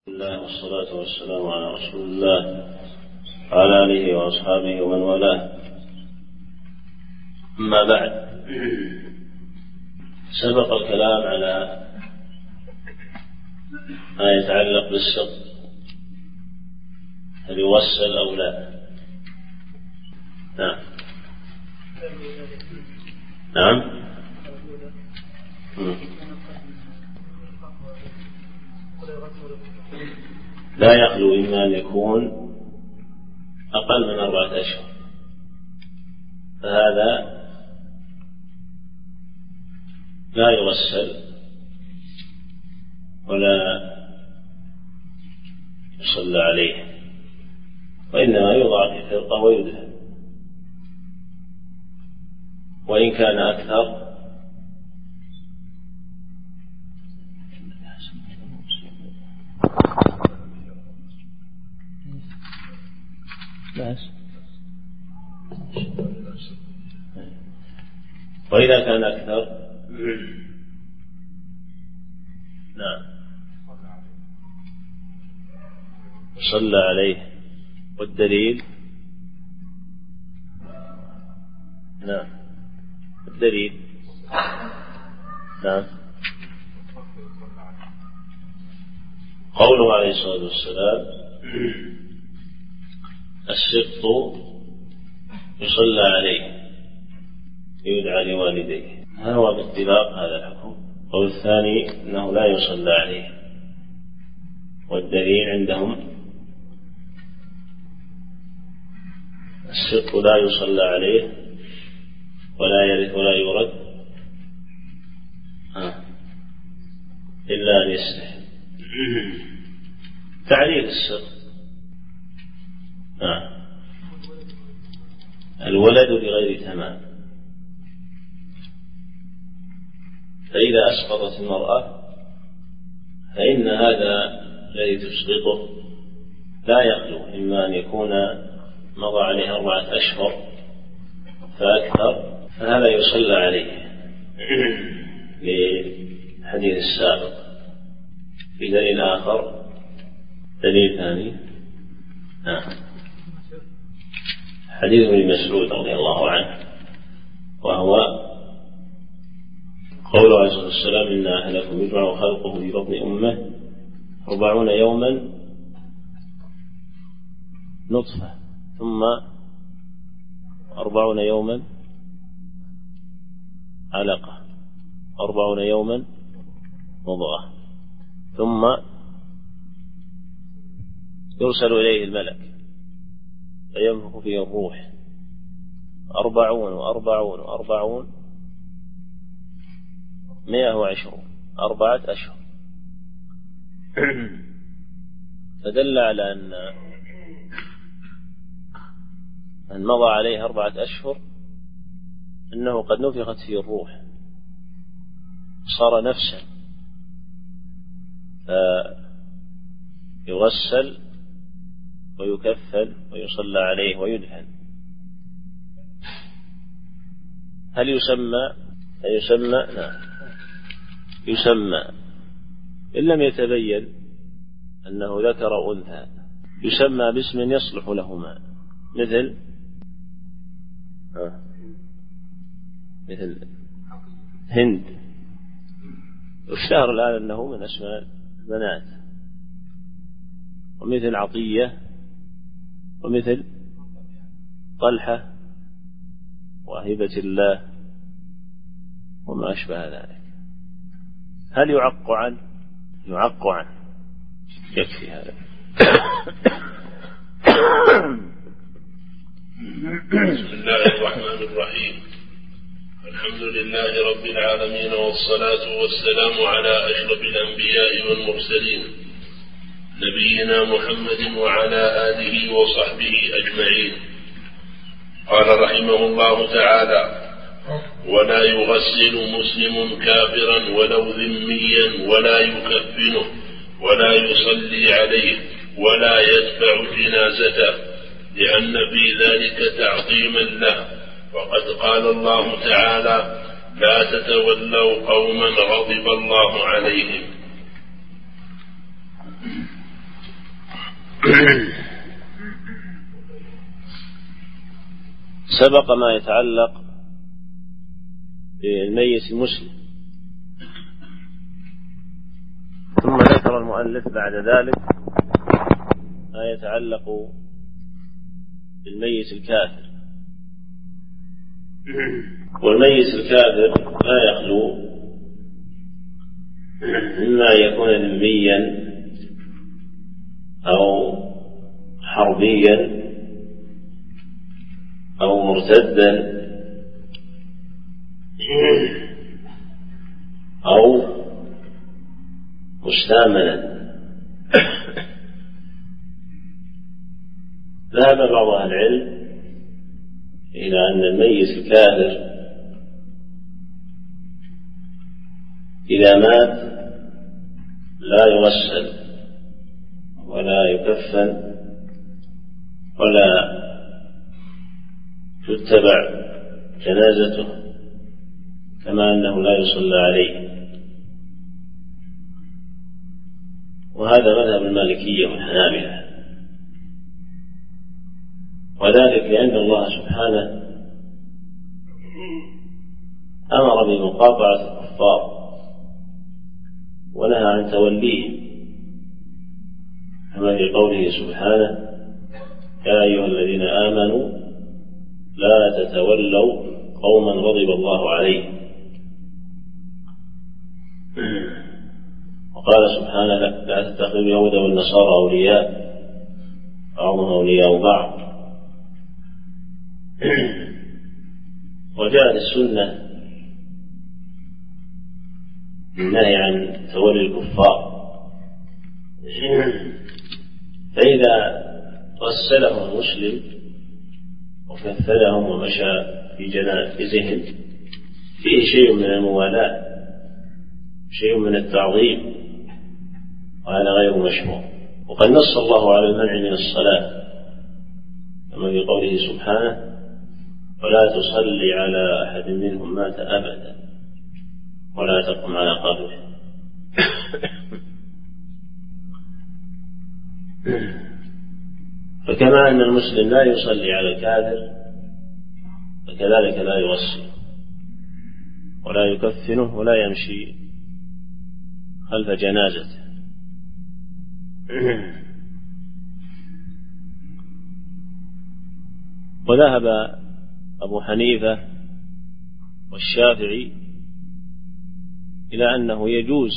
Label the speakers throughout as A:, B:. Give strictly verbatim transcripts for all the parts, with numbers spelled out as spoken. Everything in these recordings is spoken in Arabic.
A: الله والصلاة والسلام على رسول الله وعلى آله وأصحابه ومن والاه. أما بعد، سبق الكلام على ما يتعلق بالسقط، هل يغسل أو لا؟ نعم نعم لا يخلو إما أن يكون أقل من أربعة أشهر، فهذا لا يغسل ولا يصلى عليه، وإنما يوضع في فرقة ويدهن، وإن كان أكثر وإذا كان أكثر نعم صلى عليه. والدليل نعم الدليل نعم قوله عليه الصلاة والسلام: السقط يصلى عليه يدعى لوالديه، هذا هو باتفاق هذا الحكم. قول الثاني أنه لا يصلى عليه، والدليل عندهم السقط لا يصلى عليه ولا يرث ولا يورث إلا أن يستحي. تعليل السقط آه. الولد بغير تمام، فإذا أسقطت المرأة فإن هذا الذي تسقطه لا يخلو إما أن يكون مضى عليه أربعة أشهر فأكثر، فهذا يصلى عليه للحديث السابق. في دليل آخر، دليل ثاني آه. حديث ابن مسعود رضي الله عنه، وهو قوله عليه الصلاة والسلام: إن أحدكم يجمع خلقه في بطن أمه أربعون يوما نطفة، ثم أربعون يوما علقة، أربعون يوما مضغة، ثم يرسل إليه الملك فينفخ فيه الروح، أربعون وأربعون وأربعون مئة وعشرون، أربعة أشهر. فدل على أن من مضى عليه أربعة أشهر أنه قد نفخت فيه الروح، صار نفسا، فيغسل ويكفن ويصلى عليه ويدهن. هل يسمى هل يسمى نعم يسمى إن لم يتبين أنه ذكر أو أنثى، يسمى باسم يصلح لهما، مثل آه. مثل هند، والشهر الآن أنه من أسماء البنات، ومثل عطية، ومثل طلحة وهبة الله وما أشبه ذلك. هل يعق عنه؟ يعق عنه، يكفي هذا.
B: بسم الله الرحمن الرحيم. الحمد لله رب العالمين، والصلاة والسلام على أشرف الأنبياء والمرسلين، نبينا محمد وعلى آله وصحبه أجمعين. قال رحمه الله تعالى: ولا يغسل مسلم كافرا ولو ذميا، ولا يكفنه، ولا يصلي عليه، ولا يدفع جنازته، لأن في ذلك تعظيما له. وقد قال الله تعالى: لا تتولوا قوما غضب الله عليهم.
A: سبق ما يتعلق بالميت المسلم، ثم ذكر المؤلف بعد ذلك ما يتعلق بالميت الكافر. والميت الكافر لا يخلو إما أن يكون ذميا أو حربيا أو مرتدا أو مستامنا. ذهب بعض أهل العلم إلى أن الميت الكافر إذا مات لا يغسل ولا يكفن ولا تتبع جنازته، كما أنه لا يصلى عليه. وهذا مذهب المالكية والحنابلة، وذلك لأن الله سبحانه أمر بمقاطعة الكفار ونهى عن توليهم، كما في قوله سبحانه: يا أيها الذين آمنوا لا تتولوا قوما غضب الله عليهم. وقال سبحانه: لا تتخذوا اليهود والنصارى أولياء بعضهم أولياء بعض. وجاءت السنة بالنهي عن تولي الكفار، فإذا غسلهم المسلم وكفلهم ومشى في جنازتهم فيه شيء من الموالاة، شيء من التعظيم، وهذا غير مشروع. وقد نص الله على المنع من الصلاة، كما في قوله سبحانه: ولا تصلي على أحد منهم مات أبدا ولا تقم على قبره. فكما أن المسلم لا يصلي على الكافر، فكذلك لا يغسل ولا يكفنه ولا يمشي خلف جنازته. وذهب أبو حنيفة والشافعي إلى أنه يجوز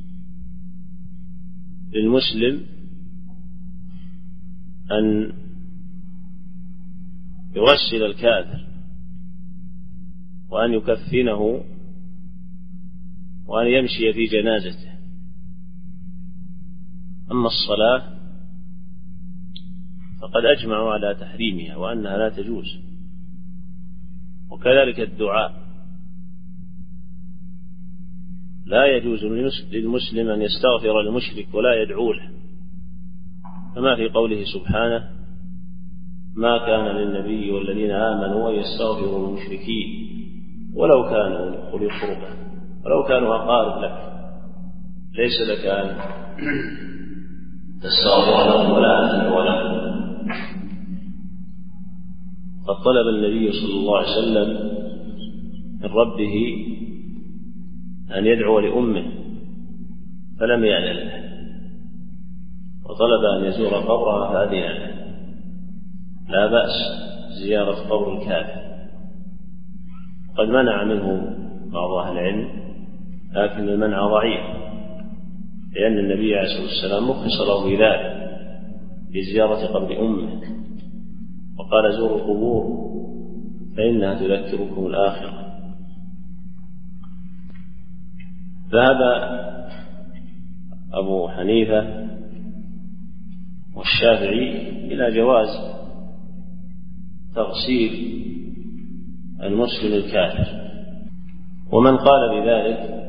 A: للمسلم أن يغسل الكافر وأن يكفنه وأن يمشي في جنازته. أما الصلاة فقد أجمعوا على تحريمها وأنها لا تجوز، وكذلك الدعاء لا يجوز للمسلم أن يستغفر للمشرك ولا يدعو له، كما في قوله سبحانه: ما كان للنبي والذين آمنوا ويستغفروا للمشركين ولو كانوا أولي قربى ولو كانوا أقارب لك، ليس لك أن تستغفر لهم ولا أن تدعو لهم. قد طلب النبي صلى الله عليه وسلم من ربه أن يدعو لأمه فلم يأذن له، وطلب أن يزور قبرها فأذن له. لا بأس زيارة قبر الكافر، قد منع منه بعض أهل العلم، لكن المنع ضعيف، لأن النبي عليه الصلاة والسلام مخص له بذلك بزيارة قبر أمه، وقال: زوروا القبور فإنها تذكركم الآخرة. ذهب أبو حنيفة والشافعي إلى جواز تغسيل المسلم الكافر، ومن قال بذلك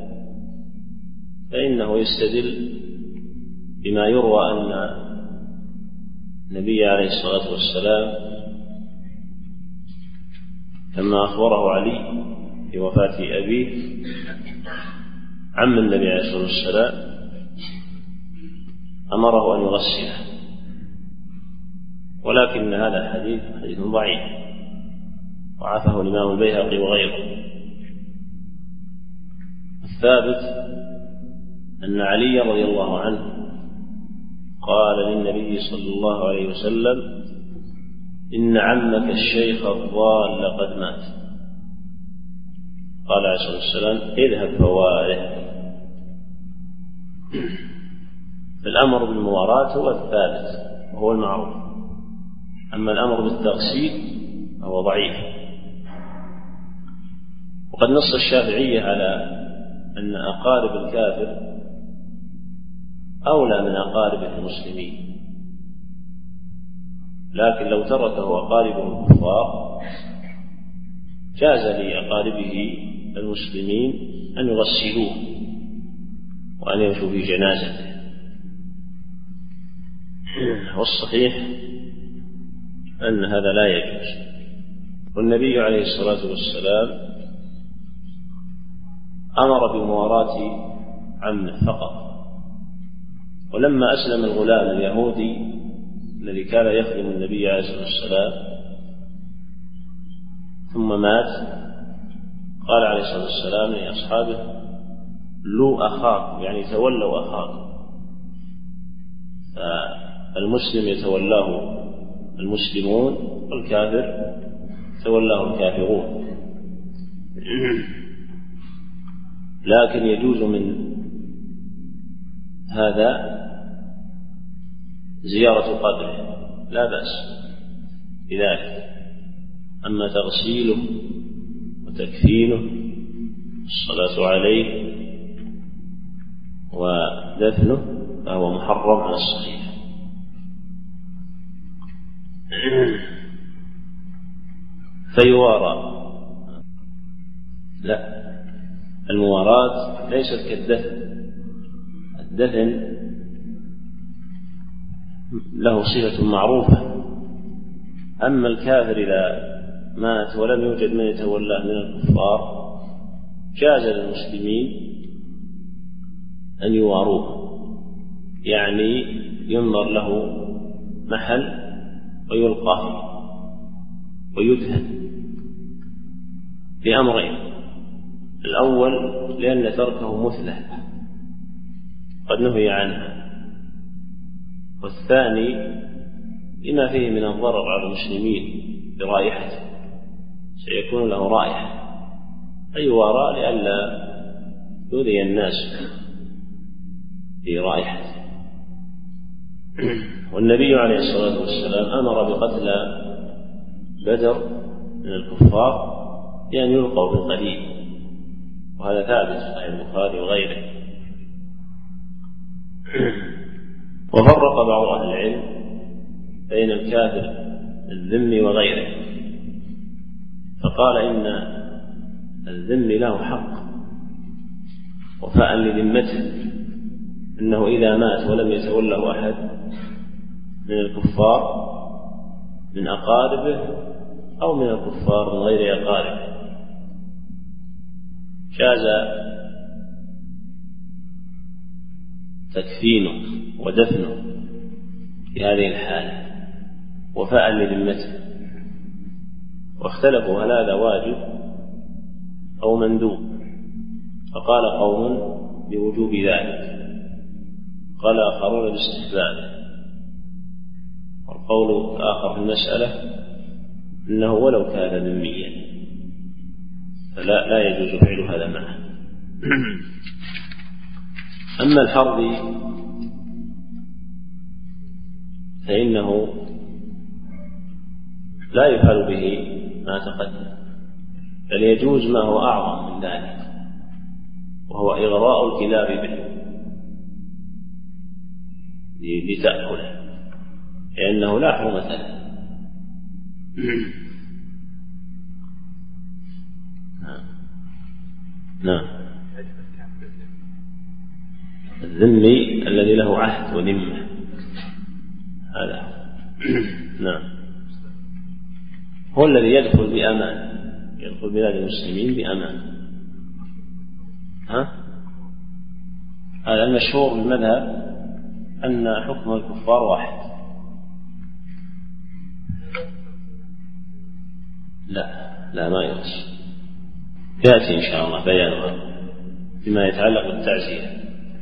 A: فإنه يستدل بما يروى أن النبي عليه الصلاة والسلام لما أخبره علي بوفاة أبيه عم النبي عليه الصلاة والسلام أمره أن يغسله، ولكن هذا الحديث حديث ضعيف ضعفه الإمام البيهقي وغيره. الثابت أن علي رضي الله عنه قال للنبي صلى الله عليه وسلم: إن عمك الشيخ الضال قد مات. قال عليه الصلاة والسلام: اذهب فواره. الأمر بالمواراة هو الثابت وهو المعروف، أما الأمر بالتغسيل فهو ضعيف. وقد نص الشافعية على أن أقارب الكافر أولى من أقاربه المسلمين، لكن لو تركه أقاربه الكفار جاز لأقاربه المسلمين أن يغسلوه وأن يمشوا في جنازته. والصحيح أن هذا لا يجوز. والنبي عليه الصلاة والسلام أمر بمواراة عمه فقط. ولما أسلم الغلام اليهودي الذي كان يخدم النبي عليه الصلاة والسلام ثم مات، قال عليه الصلاة والسلام لأصحابه: لو أخاك، يعني تولوا أخاك. فالمسلم يتولاه المسلمون والكافر تولاه الكافرون. لكن يجوز من هذا زيارة قبره، لا بأس بذلك. أما تغسيله وتكفينه الصلاة عليه ودفنه فهو محرم على الصحيح. فيوارى، لا، المواراة ليست كالدفن. الدفن له صفة معروفة، أما الكافر إذا مات ولم يوجد من يتولاه من الكفار جاز للمسلمين أن يواروه، يعني ينظر له محل ويلقى فيه ويدهن بأمرين: الأول لأن تركه مثلة قد نهي عنها، والثاني لما فيه من الضرر على المسلمين برائحته، سيكون له رائحة فيوارى لئلا يؤذي الناس برائحته. والنبي عليه الصلاة والسلام أمر بقتل بدر من الكفار بأن يلقوا بالقليل، وهذا ثابت في صحيح البخاري وغيره. وفرق بعض أهل العلم بين الكافر الذمي وغيره، فقال إن الذمي له حق وفاء لذمته، إنه إذا مات ولم يتوله أحد من الكفار من أقاربه أو من الكفار من غير أقاربه جاز تكفينه ودفنه في هذه الحالة وفاء لذمته. واختلفوا هل هذا واجب أو مندوب، فقال قوم بوجوب ذلك، قال آخرون باستحبابه، والقول الآخر في المسألة إنه ولو كان ذميا فلا لا يجوز فعل هذا معه. أما الحربي فإنه لا يفعل به ما تقدم، بل يجوز ما هو أعظم من ذلك، وهو إغراء الكلاب به لتأكله، لأنه لا حرمة له. نعم نعم الذمي الذي له عهد وذمة هذا نعم هو الذي يدخل بأمان، يدخل بلاد المسلمين بأمان. ها؟ هذا المشهور بالمذهب أن حكم الكفار واحد، لا لا ما يغسل، يأتي إن شاء الله بيانها بما يتعلق بالتعزية.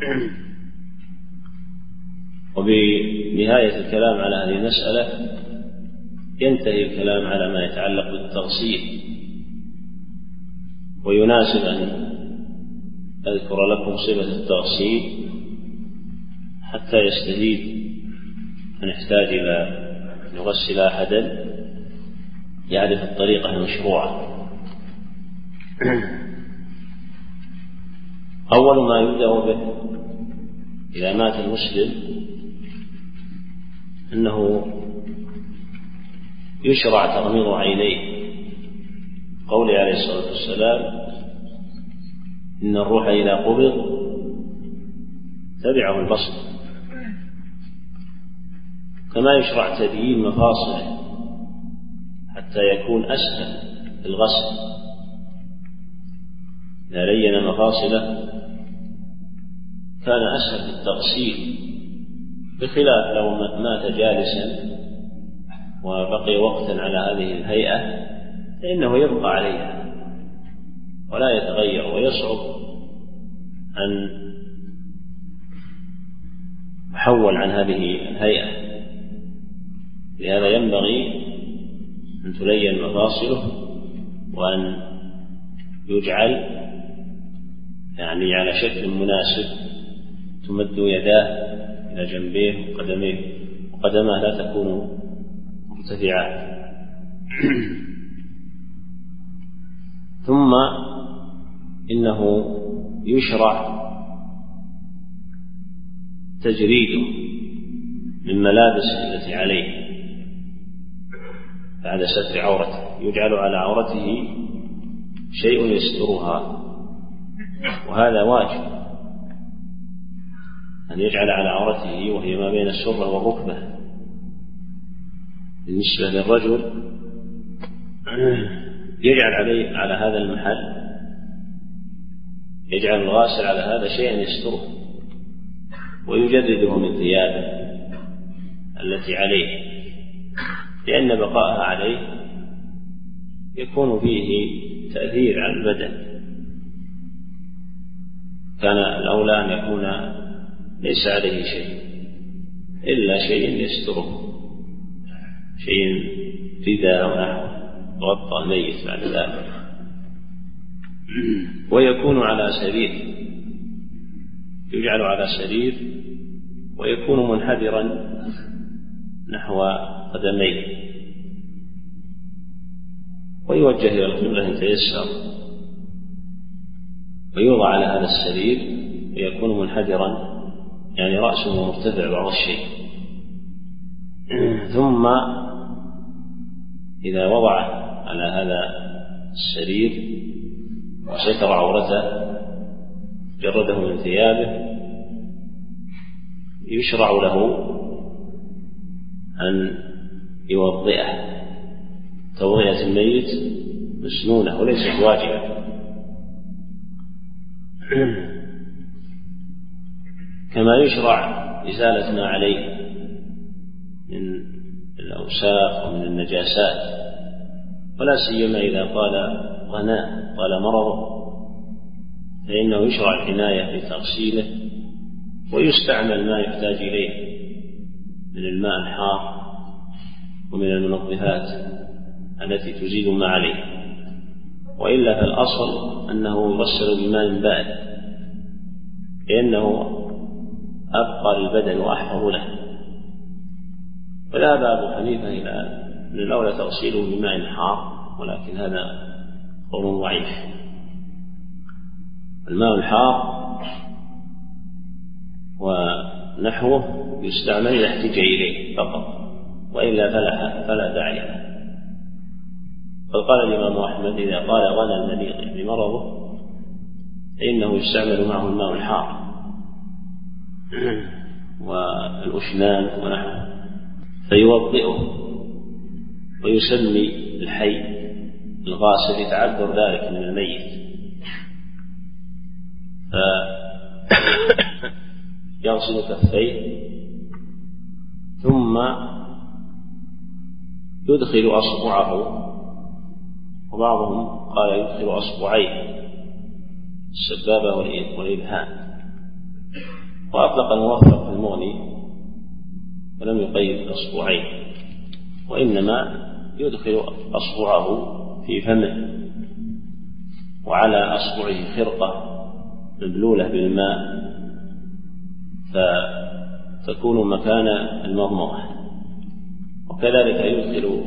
A: وبنهاية الكلام على هذه المسألة ينتهي الكلام على ما يتعلق بالتغسيل. ويناسب أن أذكر لكم صفة التغسيل حتى يستفيد من يحتاج إلى أن يغسل أحدا يعرف الطريقة المشروعة. أول ما يبدأ به إذا مات المسلم أنه يشرع تغميض عينيه، قوله عليه الصلاة والسلام: إن الروح إذا قبض تبعه البصر. كما يشرع تديين مفاصله حتى يكون أسهل في الغسل. إذا لين مفاصله كان أسهل في التغسيل، بخلاف لو مات جالسا وبقي وقتا على هذه الهيئة فإنه يبقى عليها ولا يتغير، ويصعب أن يحول عن هذه الهيئة. لهذا ينبغي أن تلين مفاصله وأن يجعل يعني على شكل مناسب، تمد يداه إلى جنبيه وقدميه، وقدماه لا تكون مرتفعات. ثم إنه يشرع تجريده من ملابسه التي عليه بعد ستر عورته، يجعل على عورته شيء يسترها، وهذا واجب أن يجعل على عورته وهي ما بين السرة والركبة. بالنسبة للرجل يجعل عليه على هذا المحل، يجعل الغاسل على هذا شيئا يستره ويجرده من ثيابه التي عليه، لأن بقاءها عليه يكون فيه تأثير على البدن. كان الأولى أن يكون ليس عليه شيء إلا شيء يستره، شيء رداء أو نحوه غطى الميت بعد ذلك، ويكون على سرير، يجعل على سرير ويكون منحدرا نحو قدميه، ويوجه إلى القبلة إن تيسر، ويوضع على هذا السرير ويكون منحدرا يعني رأسه مرتفع بعض الشيء. ثم إذا وضع على هذا السرير وستر عورته جرده من ثيابه، يشرع له أن يوضئه توضئة الميت مسنونة وليست واجبة، كما يشرع إزالة ما عليه من الأوساخ ومن النجاسات، ولا سيما إذا طال غناء طال مرضه فإنه يشرع العناية بتغسيله، ويستعمل ما يحتاج إليه من الماء الحار ومن المنظفات التي تزيل ما عليه. وإلا فالأصل أنه يغسل بماء بارد لأنه أبقى للبدن وأحفظ له. وذهب أبو حنيفة إلى أن الأولى تغسيله بماء حار، ولكن هذا قول ضعيف. الماء الحار ونحوه يستعمل إذا احتج إليه فقط، وإلا فلا, فلا داعي له. قد قال الإمام أحمد: إذا قال غنى المريض بمرضه فإنه يستعمل معه الماء الحار والأشنان ونحوه، فيوضئه ويسمي الحي الغاسل يتعذر ذلك من الميت، فيغسل كفيه ثم يدخل أصبعه وبعضهم قال يدخل أصبعيه السبابة والإبهام، وأطلق الموفق في المغني ولم يقيد أصبعين، وإنما يدخل أصبعه في فمه وعلى أصبعه خرقة مبلولة بالماء فتكون مكان المضمضة، وكذلك يدخل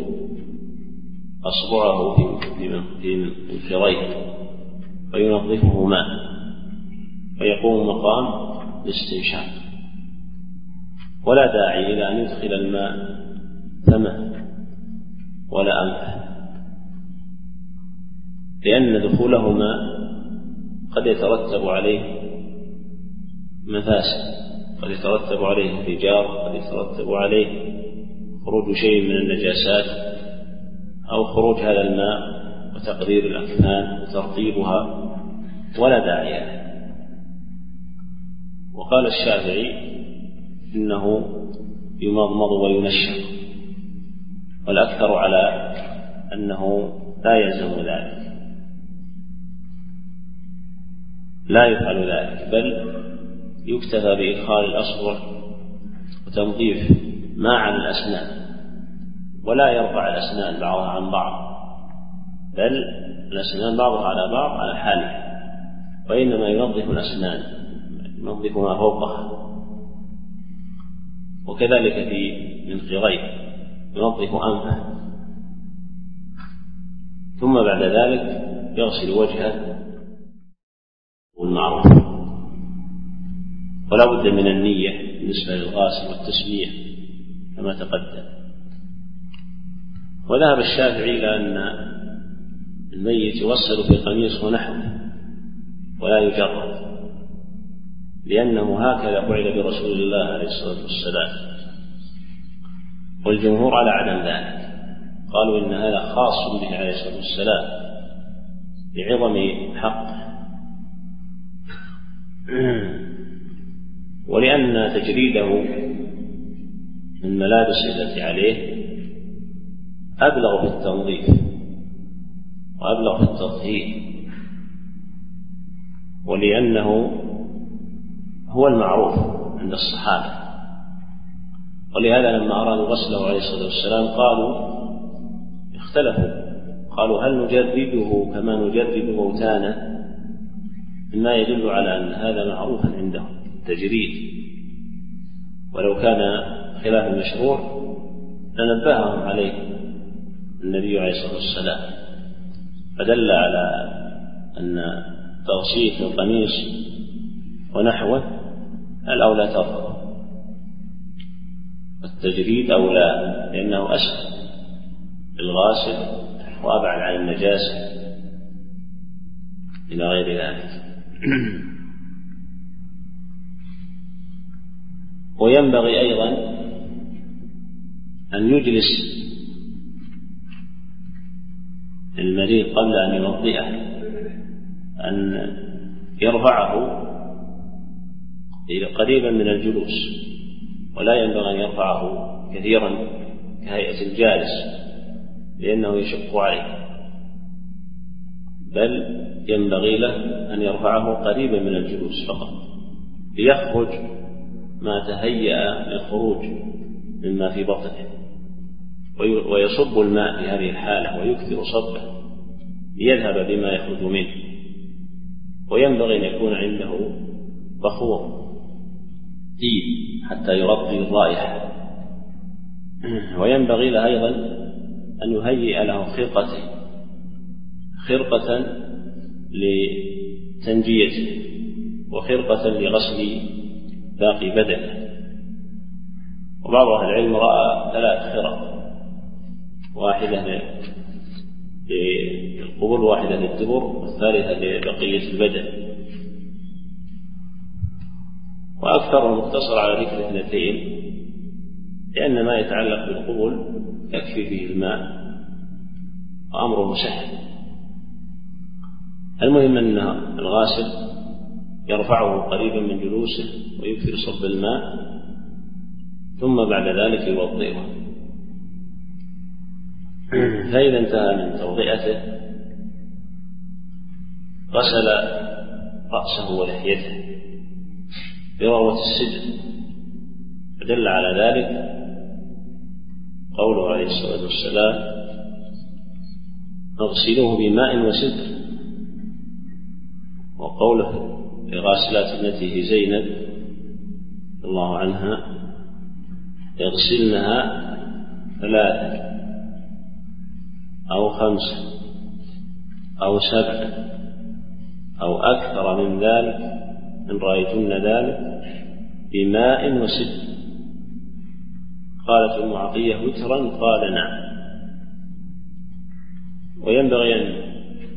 A: أصبعه في منخريه وينظفهما ويقوم مقام الاستنشاق، ولا داعي إلى أن يدخل الماء فمه ولا أنفه، لأن دخولهما قد يترتب عليه مفاسد، قد يترتب عليه انفجار، قد يترتب عليه خروج شيء من النجاسات أو خروج هذا الماء وتقدير الأكفان وترطيبها، ولا داعي له. وقال الشافعي إنه يمضمض وينشق، والأكثر على أنه لا يلزم ذلك، لا يفعل ذلك، بل يكتفى بإدخال الأصبع وتنظيف ما عن الأسنان، ولا يرفع الأسنان بعضها عن بعض، بل الأسنان بعضها على بعض على حاله، وإنما ينظف الأسنان، ينظف ما فوقها، وكذلك في منخريه ينظف أنفه، ثم بعد ذلك يغسل وجهه والمعروف. ولا بد من النية بالنسبة للغاسل والتسمية كما تقدم. وذهب الشافعي إلى أن الميت يغسل في قميص ونحوه ولا يجرد، لأنه هكذا فعل برسول الله عليه الصلاة والسلام، والجمهور على عدم ذلك، قالوا إن هذا خاص به عليه الصلاة والسلام لعظم حقه، ولأن تجريده من ملابس التي عليه أبلغ في التنظيف وأبلغ في التطهير، ولأنه هو المعروف عند الصحابة. ولهذا لما أرادوا غسله عليه الصلاة والسلام قالوا اختلفوا، قالوا هل نجرده كما نجرد موتانا، مما يدل على أن هذا معروف عندهم تجريد، ولو كان خلاف المشروع لنبههم عليه النبي عليه الصلاة والسلام، فدل على أن تغسيل القميص ونحوه الأولى ترفض، التجريد أولى لأنه أسهل للغاسل وأبعد عن النجاسة إلى غير ذلك. وينبغي أيضا أن يجلس المريض قبل أن يوضئه، أن يرفعه قريبا من الجلوس، ولا ينبغي أن يرفعه كثيرا كهيئة الجالس لأنه يشق عليه، بل ينبغي له أن يرفعه قريبا من الجلوس فقط، ليخرج ما تهيأ للخروج مما في بطنه، ويصب الماء في هذه الحالة ويكثر صبه ليذهب بما يخرج منه. وينبغي أن يكون عنده بخور طيب حتى يغطي الرائحة. وينبغي له أيضا أن يهيئ له خرقته خرقة لتنجيته وخرقة لغسل باقي بدنه. وبعض أهل العلم رأى ثلاث خرق، واحدة للقبول، واحدة للدبر، والثالثة لبقية البدن. وأكثر المقتصر على ذكر اثنتين، لأن ما يتعلق بالقبول يكفي فيه الماء وأمره سهل. المهم أن الغاسل يرفعه قريبا من جلوسه ويكثر صب الماء، ثم بعد ذلك يوضئه. فإذا انتهى من توضئته غسل رأسه ولحيته بروة السدر، فدل على ذلك قوله عليه الصلاة والسلام: اغسلوه بماء وسدر، وقوله لغاسلات ابنته زينب رضي الله عنها: يغسلنها ثلاثة أو خمسة أو سبعة أو أكثر من ذلك إن رأيتن ذلك بماء وسدر. قالت أم عطية: وترا؟ قال: نعم. وينبغي أن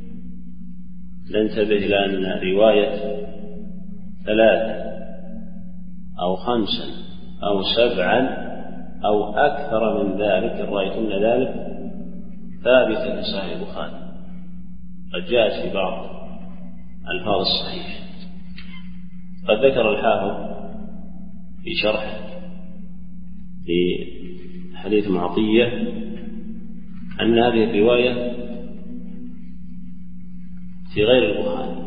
A: ننتبه إلى أن رواية ثلاثة أو خمسا أو سبعا أو أكثر من ذلك إن رأيتن ذلك ثابتة في صحيح البخاري، قد جاءت في بعض ألفاظ الصحيح. قد ذكر الحافظ في شرح لحديث معطية أن هذه الرواية في غير البخاري،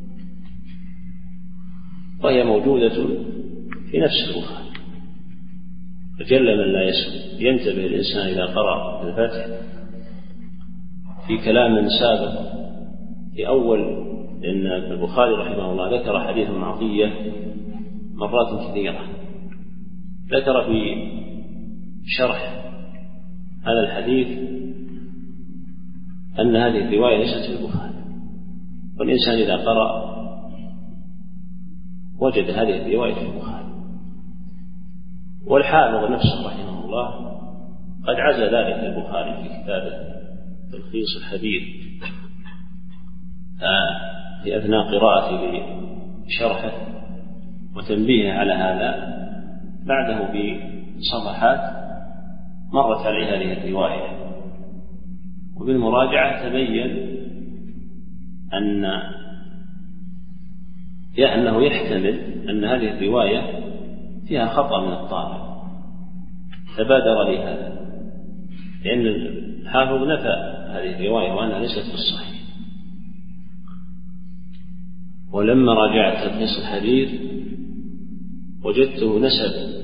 A: وهي موجودة في نفس البخاري، فجل من لا يسمع. ينتبه الإنسان إذا قرأ الفتح في كلام سابق في أول، لأن البخاري رحمه الله ذكر حديث معطية مرات كثيرة، ذكر في شرح هذا الحديث أن هذه الرواية ليست في البخاري، والإنسان إذا قرأ وجد هذه الرواية في البخاري. والحافظ نفسه رحمه الله قد عزى ذلك البخاري في كتابه تلخيص الحديث في أثناء قراءته لشرحه وتنبيه على هذا بعده بصفحات مرت عليه هذه الرواية، وبالمراجعة تبين أن أنه يحتمل أن هذه الرواية فيها خطأ من الطالب، تبادر لهذا، لأن الحافظ نفى هذه الرواية وأنها ليست في الصحيح. ولما راجعت تلخيص الحديث وجدته نسب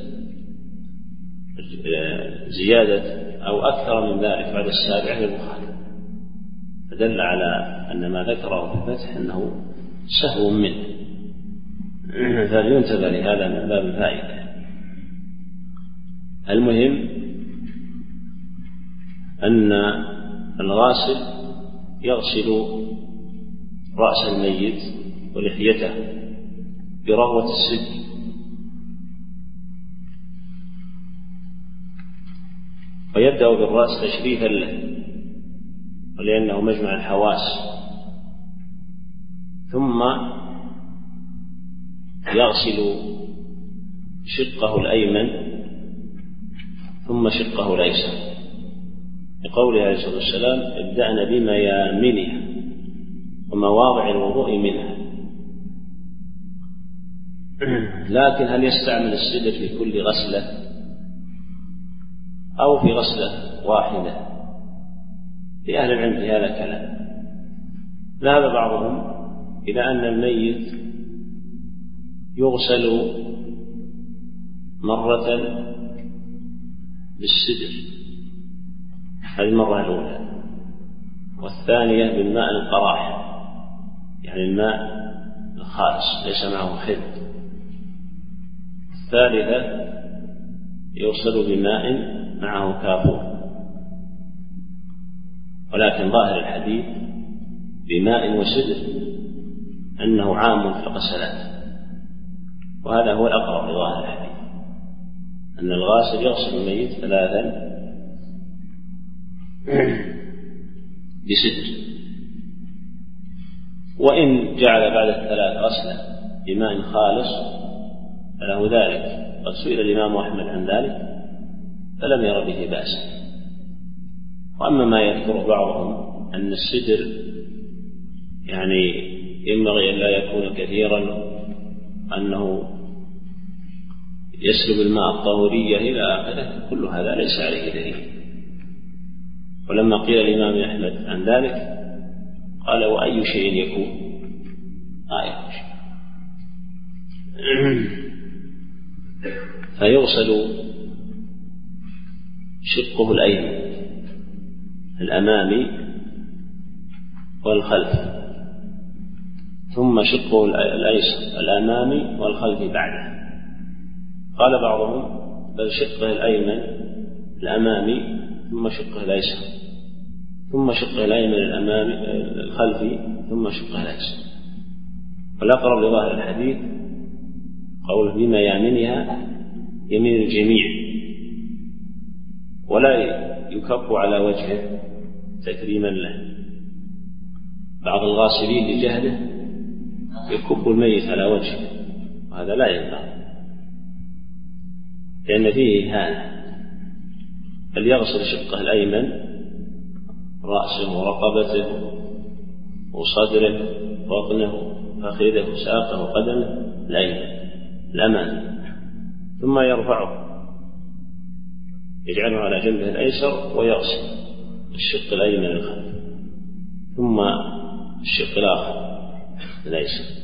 A: زيادة أو أكثر من ذلك بعد السابع للبخاري، فدل على أن ما ذكره في الفتح أنه سهو منه، فلينتبه لهذا من باب الفائدة. المهم أن الغاسل يغسل رأس الميت ولحيته بروة السدر، ويبدأ بالرأس تشريفا له ولأنه مجمع الحواس، ثم يغسل شقه الأيمن ثم شقه الأيسر، لقوله عليه الصلاة والسلام: ابدأنا بميامنها ومواضع الوضوء منها. لكن هل يستعمل السدر في كل غسلة أو في غسلة واحدة؟ لأهل العلم في هذا كلام. ذهب بعضهم إلى أن الميت يغسل مرة بالسدر، هذه المرة الأولى، والثانية بالماء القراح، يعني الماء الخالص ليس معه خل، الثالثة يغسل بماء معه كافور. ولكن ظاهر الحديث بماء وسدر أنه عام في الغسلات، وهذا هو الأقرب لظاهر الحديث، أن الغاسل يغسل الميت ثلاثا بسدر. وإن جعل بعد الثلاث غسلة بماء خالص فله ذلك، قد سئل الإمام أحمد عن ذلك فلم ير به بأسا. وأما ما يذكر بعضهم أن السدر يعني ينبغي أن لا يكون كثيرا، أنه يسلب الماء الطهورية إلى آخره، كل هذا ليس عليه دليل. ولما قيل الإمام أحمد عن ذلك قال: وأي شيء يكون؟ ما يخرج. فيغسل شقه الأيمن الأمامي والخلفي، ثم شقه الأيسر الأمامي والخلفي بعده. قال بعضهم بل شقه الأيمن الأمامي ثم شقه الأيسر ثم شقه الأيمن الأمامي الخلفي ثم شقه الأيسر. والأقرب لظاهر الحديث قول بما يمينها يمين الجميع، ولا يكب على وجهه تكريما له. بعض الغاسلين لجهله يكب الميت على وجهه، وهذا لا ينبغي لأن فيه إهانة. بل يغسل شقه الأيمن رأسه ورقبته وصدره وبطنه فخذه ساقه وقدمه الأيمن الأمامي، ثم يرفعه يجعله على جنبه الأيسر ويغسل الشق الأيمن الخلفي ثم الشق الآخر الأيسر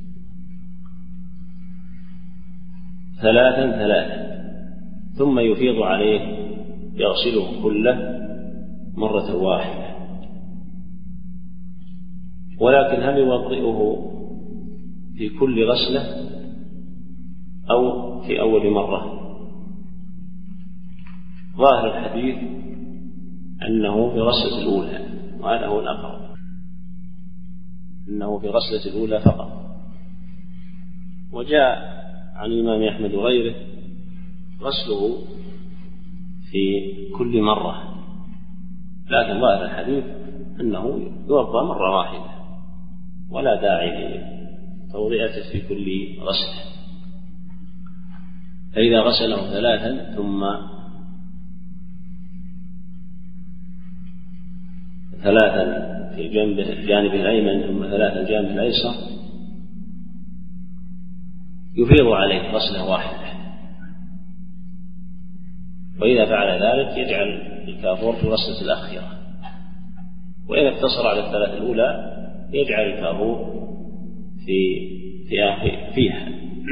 A: ثلاثا ثلاثا، ثم يفيض عليه يغسله كله مرة واحدة. ولكن هل يوضئه في كل غسلة أو في أول مرة؟ ظاهر الحديث أنه في غسلة الأولى، وهذا هو الأقرب، أنه في غسلة الأولى فقط. وجاء عن الإمام أحمد وغيره غسله في كل مرة، لكن ظاهر الحديث أنه يوضأ مرة واحدة ولا داعي لتوضئته في كل غسلة. فإذا غسله ثلاثا ثم ثلاثا في جنبه الجانب الأيمن ثم ثلاثا الجانب الأيسر يفيض عليه غسلة واحدة. وإذا فعل ذلك يجعل الكافور في غسلة الأخيرة، وإذا اقتصر على الثلاث الأولى يجعل الكافور في في آخر فيها.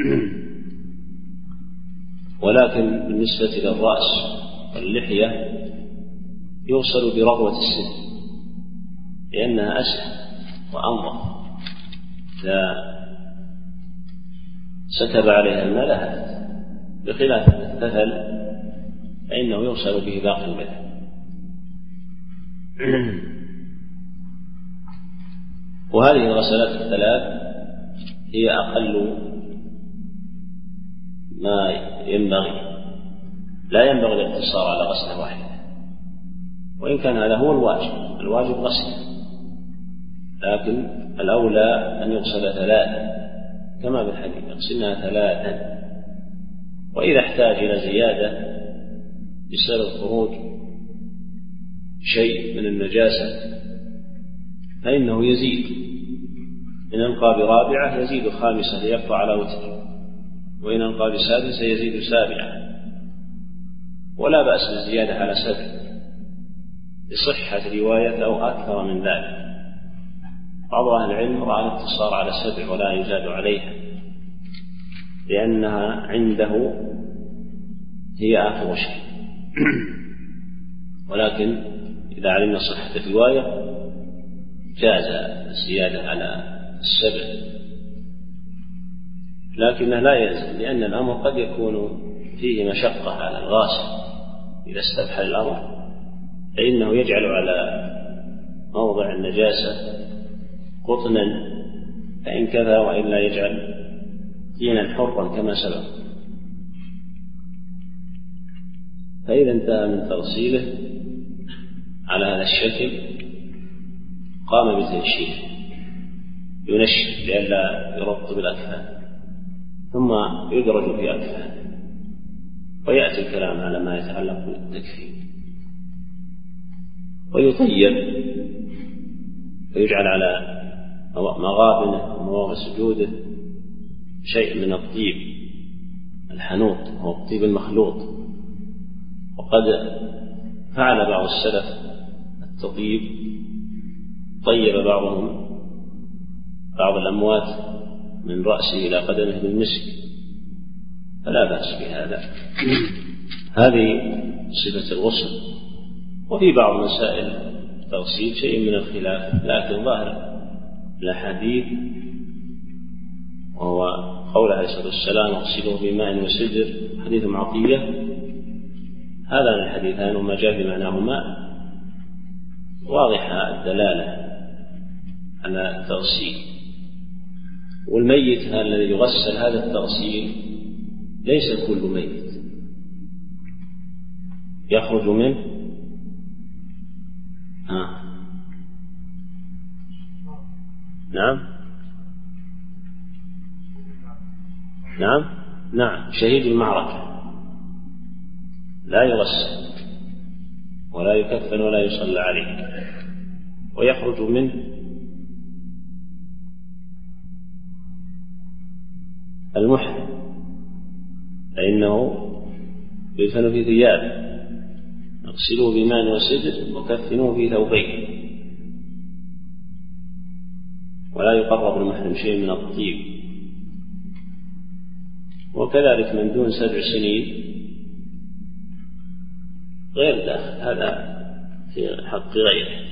A: ولكن بالنسبة للرأس واللحية يوصل برغوة السن لأنها أسهل وأنظف، إذا سكب عليها الماء لهت، بخلاف الثفل فإنه يوصل به باقي البدن. وهذه الغسلات الثلاث هي أقل ما ينبغي، لا ينبغي الاقتصار على غسلة واحدة، وإن كان هذا هو الواجب، الواجب غسله، لكن الأولى أن يغسل ثلاثا كما بالحديث يغسلها ثلاثا. وإذا احتاج إلى زيادة بسبب خروج شيء من النجاسة فإنه يزيد، إن ألقى برابعة يزيد خامسة ليبقى على وتر، وإن ألقى بسادسة يزيد سابعة، ولا بأس بالزيادة على سبع لصحة رواية أو أكثر من ذلك. بعض أهل العلم رأى الاقتصار على سبع ولا يزاد عليها لأنها عنده هي آخر شيء، ولكن إذا علمنا صحة الرواية جاز الزيادة على السبع، لكنه لا يلزم، لأن الأمر قد يكون فيه مشقة على الغاسل إذا استبحل الأمر، فإنه يجعل على موضع النجاسة قطنا فإن كذا، وإلا يجعل طينا حرا كما سبق. فإذا انتهى من تغسيله على هذا الشكل قام بتنشيف ينشف لئلا يرطب الأكفان، ثم يدرج في أكفان، ويأتي الكلام على ما يتعلق بالتكفين. ويطيب ويجعل على مغابنه ومواضع سجوده شيء من الطيب الحنوط هو الطيب المخلوط. وقد فعل بعض السلف التطيب، طيب بعضهم بعض الأموات من رأسه إلى قدمه بالمسك فلا بأس بهذا. هذه صفة الغسل. وفي بعض مسائل التغسيل شيء من الخلاف، لكن ظاهر الأحاديث وهو قول عليه الصلاة والسلام اغسلوه بماء وسدر حديث عطية، هذا من الحديثان وما جاء بمعناهما واضحة الدلالة على التغسيل. والميت الذي يغسل هذا التغسيل ليس كل ميت يخرج منه آه. نعم نعم نعم شهيد المعركة لا يغسل ولا يكفن ولا يصلى عليه، ويخرج منه المحرم فإنه يدفن في ثيابه، اغسلوه بماء وسدر وكفنوه في ثوبين، ولا يقرب المحرم شيء من الطيب. وكذلك من دون سبع سنين غير داخل، هذا في حق غيره.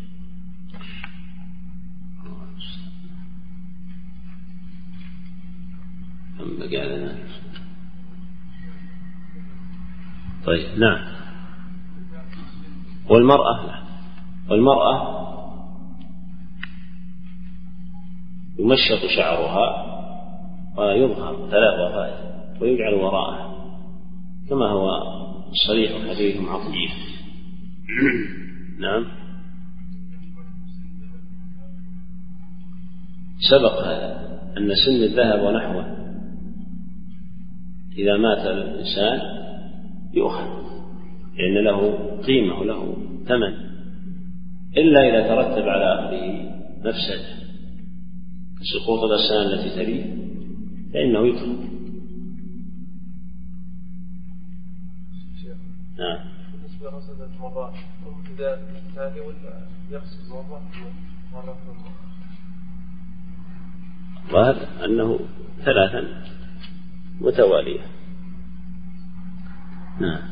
A: كم بقى لنا؟ طيب نعم. والمرأة والمرأة يمشط شعرها ويظهر ثلاث وفائد ويجعل وراءها كما هو صريح حديث عطية. نعم سبق هذا أن سن الذهب ونحوه إذا مات الإنسان يؤخذ لأن له قيمة وله ثمن، إلا إذا ترتب على أخذه مفسدة كسقوط الأسنان التي تليه فإنه يترك. نعم.
C: بالنسبة لغسل المرات إذا تالي ولا يغسل مرة مرة
A: ظاهر أنه ثلاثا متوالية. نعم.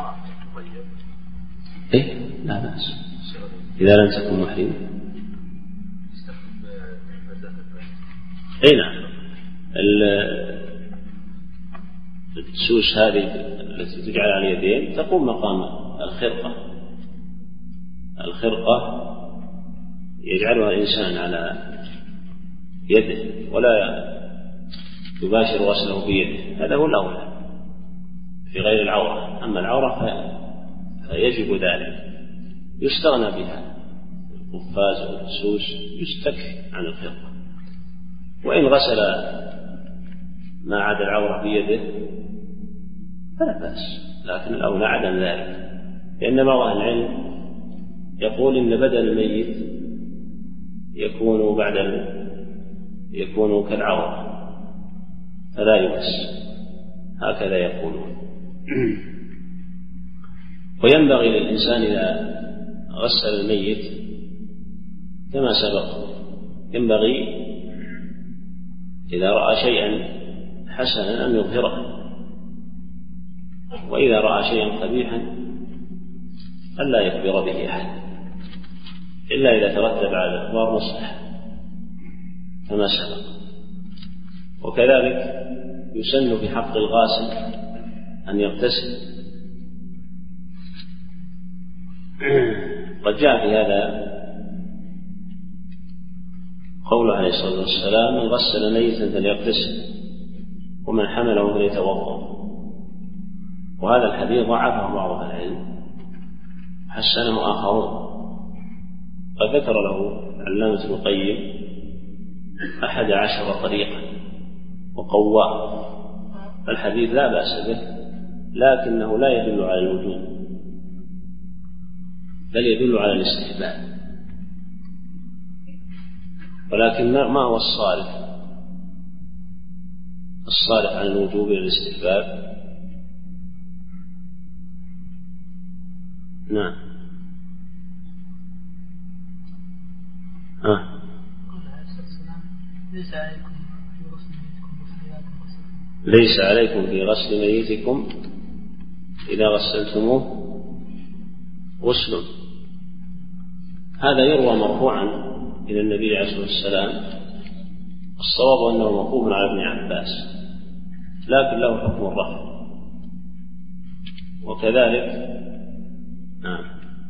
A: إيه لا بأس إذا لم تكن محرم. إيه نعم. السوس هذه التي تجعل على اليدين تقوم مقام الخرقة. الخرقة يجعلها الإنسان على يده ولا يباشر غسله بيده، هذا هو الأولى في غير العورة. أما العورة فيجب ذلك، يستغنى بها القفاز والسوس يستكفي عن الخرقة. وإن غسل ما عدا العورة بيده فلا بأس، لكن الأولى عدم ذلك، لأن بعض أهل العلم يقول إن بدن الميت يكون بعد يكون كالعورة فلا يمس، هكذا يقولون. وينبغي للإنسان إذا غسل الميت كما سبق، ينبغي إذا رأى شيئا حسنا أن يظهره، وإذا رأى شيئا قبيحا ألا يخبر به أحد إلا إذا ترتب على الإخبار مصلحة كما سبق. وكذلك يسن في حق الغاسل أن يغتسل. قد جاء في هذا قوله عليه الصلاة والسلام من غسل ميتا فليغتسل ومن حمله فليتوضأ. وهذا الحديث ضعفه بعض أهل العلم حسنه آخرون. قد ذكر له علامة ابن القيم أحد عشر طريقا وقواه. الحديث لا بأس به، لكنه لا يدل على الوجوب بل يدل على الاستحباب. ولكن ما هو الصارف؟ الصارف عن الوجوب إلى الاستحباب. نعم.
D: قال عليه الصلاة والسلام ليس عليكم في غسل ميتكم
A: ليس عليكم في غسل ميتكم إذا غسلتموه غسل. هذا يروى مرفوعا إلى النبي عليه الصلاة والسلام، الصواب أنه موقوف على ابن عباس، لكن له حكم الرفع. وكذلك نعم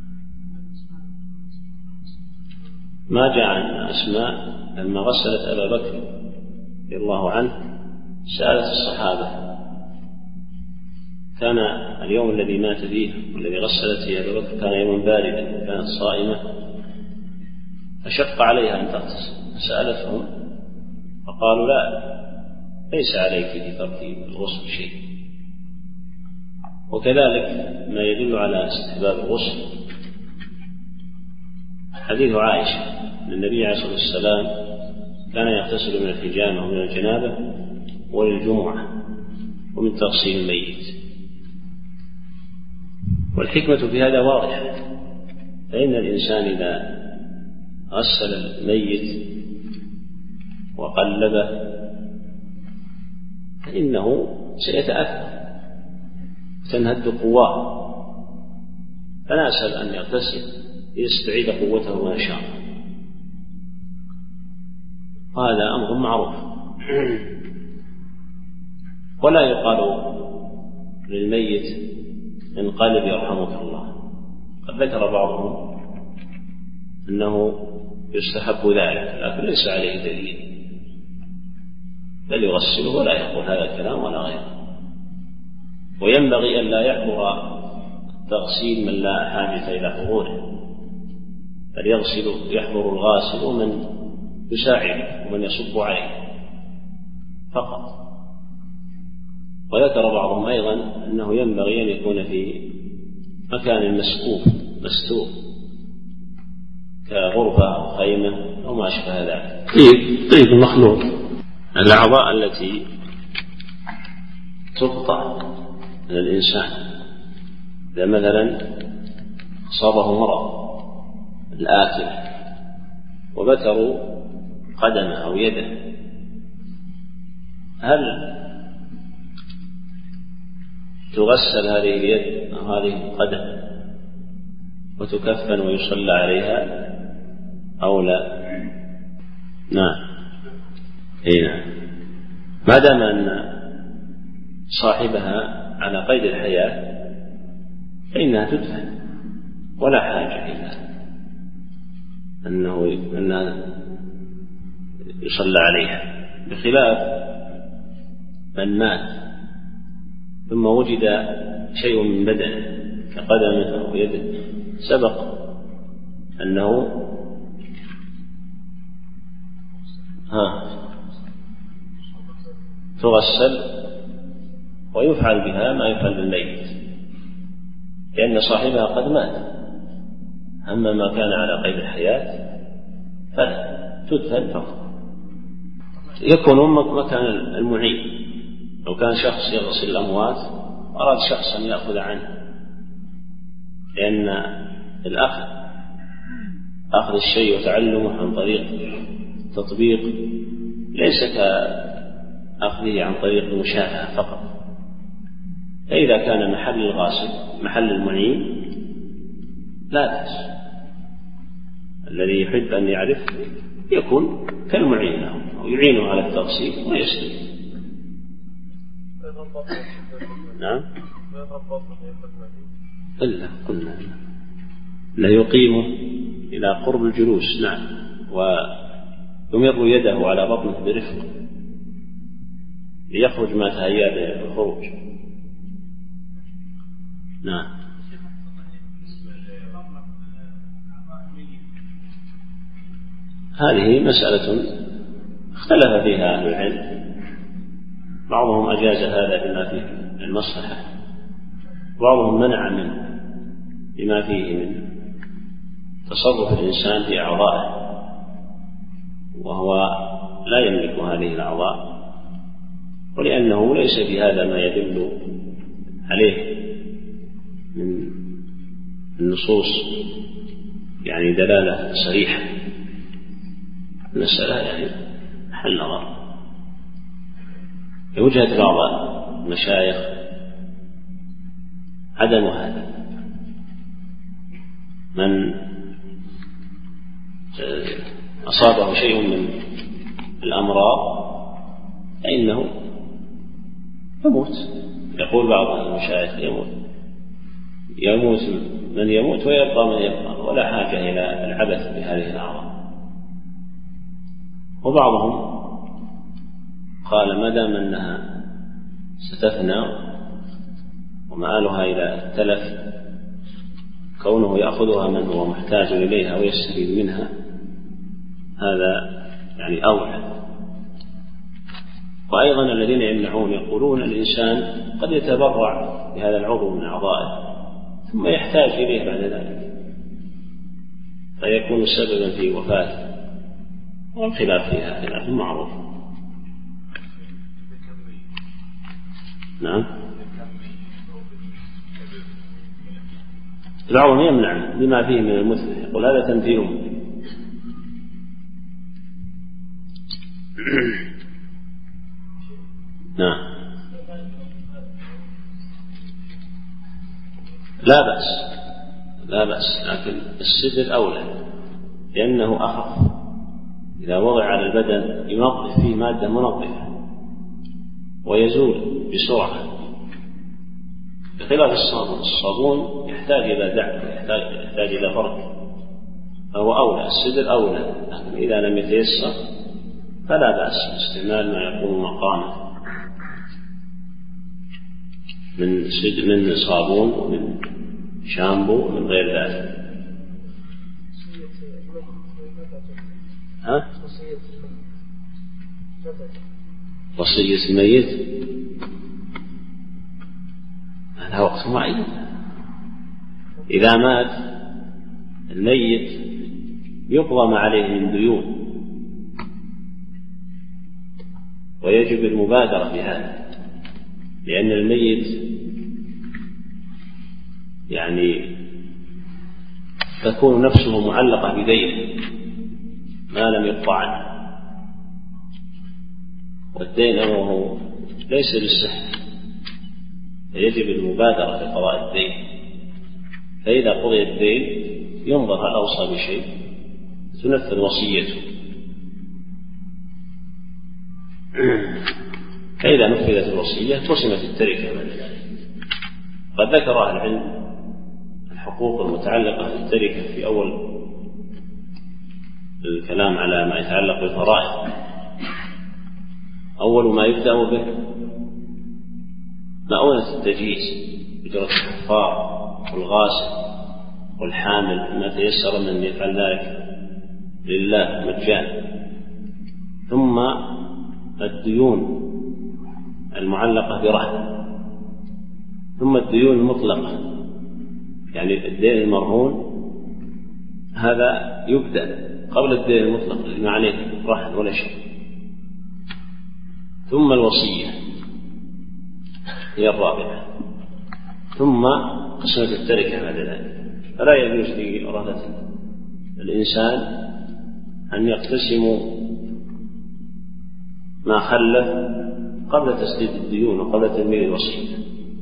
A: ما جاء عن أسماء لما غسلت أبا بكر رضي الله عنه سألت الصحابة، كان اليوم الذي مات فيه والذي غسلت فيه أبا بكر كان يوما باردا، كانت صائمة فشق عليها أن تغتسل، سألتهم فقالوا لا، ليس عليك في ترك الغسل شيء. وكذلك ما يدل على استحباب الغسل حديث عائشة أن النبي عليه الصلاة والسلام كان يغتسل من الحجامة ومن الجنابة وللجمعة ومن تغسيل الميت. والحكمة في هذا واضحة، فإن الإنسان إذا غسل الميت وقلبه فإنه سيتأثر تنهد قواه، فلا أسهل أن يغتسل ليستعيد قوته ونشاطه، وهذا أمر معروف. ولا يقال للميت انقلب يرحمك الله، قد ذكر بعضهم أنه يستحب ذلك، لكن ليس عليه دليل، بل يغسله ولا يقول هذا الكلام ولا غيره. وينبغي أن لا يحضر تغسيل من لا حاجة إلى حضوره، بل يغسل يحضر الغاسل ومن يساعد ومن يصب عليه فقط. وذكر بعضهم أيضا أنه ينبغي أن يكون في مكان مسقوف مستور كغرفة أو خيمة أو ما أشبه ذلك. طيب المخلوق الأعضاء التي تقطع من الإنسان، إذا مثلا أصابه مرض الآكل وبتروا قدمه أو يده، هل تغسل هذه اليد أو هذه القدم وتكفن ويصلى عليها أو لا؟ نعم أي نعم، ما دام أن صاحبها على قيد الحياة فإنها تدفن ولا حاجة إلى أنه أنها يصلى عليها، بخلاف من مات ثم وجد شيء من بدنه كقدمه أو يده، سبق أنه ها تغسل ويفعل بها ما يفعل بالميت، لأن صاحبها قد مات. أما ما كان على قيد الحياة فلا تدفن فقط. يكون مكان المعين، لو كان شخص يغسل الأموات أراد شخص أن يأخذ عنه، لأن الأخذ أخذ الشيء وتعلمه عن طريق تطبيق ليس كأخذه عن طريق المشاهدة فقط. فإذا كان محل الغاسل محل المعين لا بأس، الذي يحب أن يعرف يكون كالمعين له ويعينه على التغسيل ويسلم. نعم إلا قلنا لا يقيم إلى قرب الجلوس، نعم، ويمر يده على بطنه برفق ليخرج ما تهيأ له الخروج. نعم. هذه مسألة اختلف فيها أهل العلم، بعضهم أجاز هذا بما فيه المصلحة، بعضهم منع منه بما فيه من تصرف الإنسان في أعضائه وهو لا يملك هذه الأعضاء، ولأنه ليس في هذا ما يدل عليه من النصوص يعني دلالة صريحة. المسألة يعني محل نظر. وجهة بعض المشايخ عدم هذا، من أصابه شيء من الأمراض فإنه يموت. يقول بعض المشايخ يموت يموت من يموت ويبقى من يبقى، ولا حاجة إلى العبث بهذه الأعراض. وبعضهم قال ما دام أنها ستفنى ومآلها إلى التلف، كونه يأخذها من هو محتاج إليها ويستفيد منها هذا يعني أولى. وأيضا الذين يمنعون يقولون الإنسان قد يتبرع بهذا العضو من أعضائه ثم يحتاج إليه بعد ذلك فيكون سببا في وفاته، والخلاف فيها خلاف معروف. نعم العظم يمنع لما فيه من المثل، يقول هذا تمثيل ممكن. نعم لا بأس لا بأس، لكن السدر أولى لأنه أخف، إذا وضع على البدن ينظف فيه مادة منظفة ويزول بسرعة، بخلاف الصابون. الصابون يحتاج إلى دعك ويحتاج يحتاج إلى فرق، فهو أولى، السدر أولى. لكن إذا لم يتيسر فلا بأس استعمال ما يكون مقامه من من صابون ومن شامبو ومن غير ذلك. ها؟ وصية الميت هذا وقت معين. إذا مات الميت يقضى ما عليه من ديون، ويجب المبادرة بهذا، لأن الميت يعني تكون نفسه معلقة بدينه ما لم يقطع عنه، والدين أمره ليس للسهل، فيجب المبادرة في قضاء الدين. فإذا قضي الدين ينظر هل أوصى بشيء تنفذ وصيته، فإذا نفذت الوصية قسمت التركة بعد ذلك. قد ذكر أهل العلم الحقوق المتعلقة بالتركة في أول الكلام على ما يتعلق بالفرائض. أول ما يبدأ به مؤونة التجهيز، أجرة الكفار والغاسل والحامل، ما تيسر من يفعل ذلك لله مجانا، ثم الديون المعلقة برهن، ثم الديون المطلقة يعني الدين المرهون، هذا يبدأ قبل الدين المطلق اللي ما عليه رهن ولا شيء، ثم الوصية هي الرابعة، ثم قسمة التركة بعد ذلك. فلا يجوز لورثة الإنسان أن يقتسموا ما خلف قبل تسديد الديون وقبل تنمية الوصية.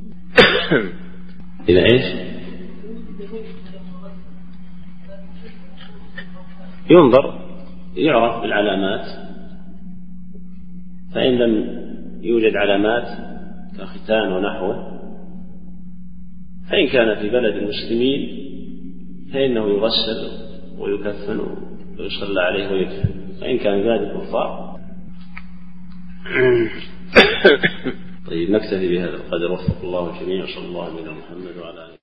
A: إذا إيش ينظر يعرف بالعلامات، فإن لم يوجد علامات كختان ونحوه، فإن كان في بلد المسلمين فإنه يغسل ويكفن ويصلى عليه ويكفن، فإن كان بلاد الكفار. طيب نكتفي بهذا القدر، وفق الله الجميع، صلى الله عليه وسلم محمد وعلى آله.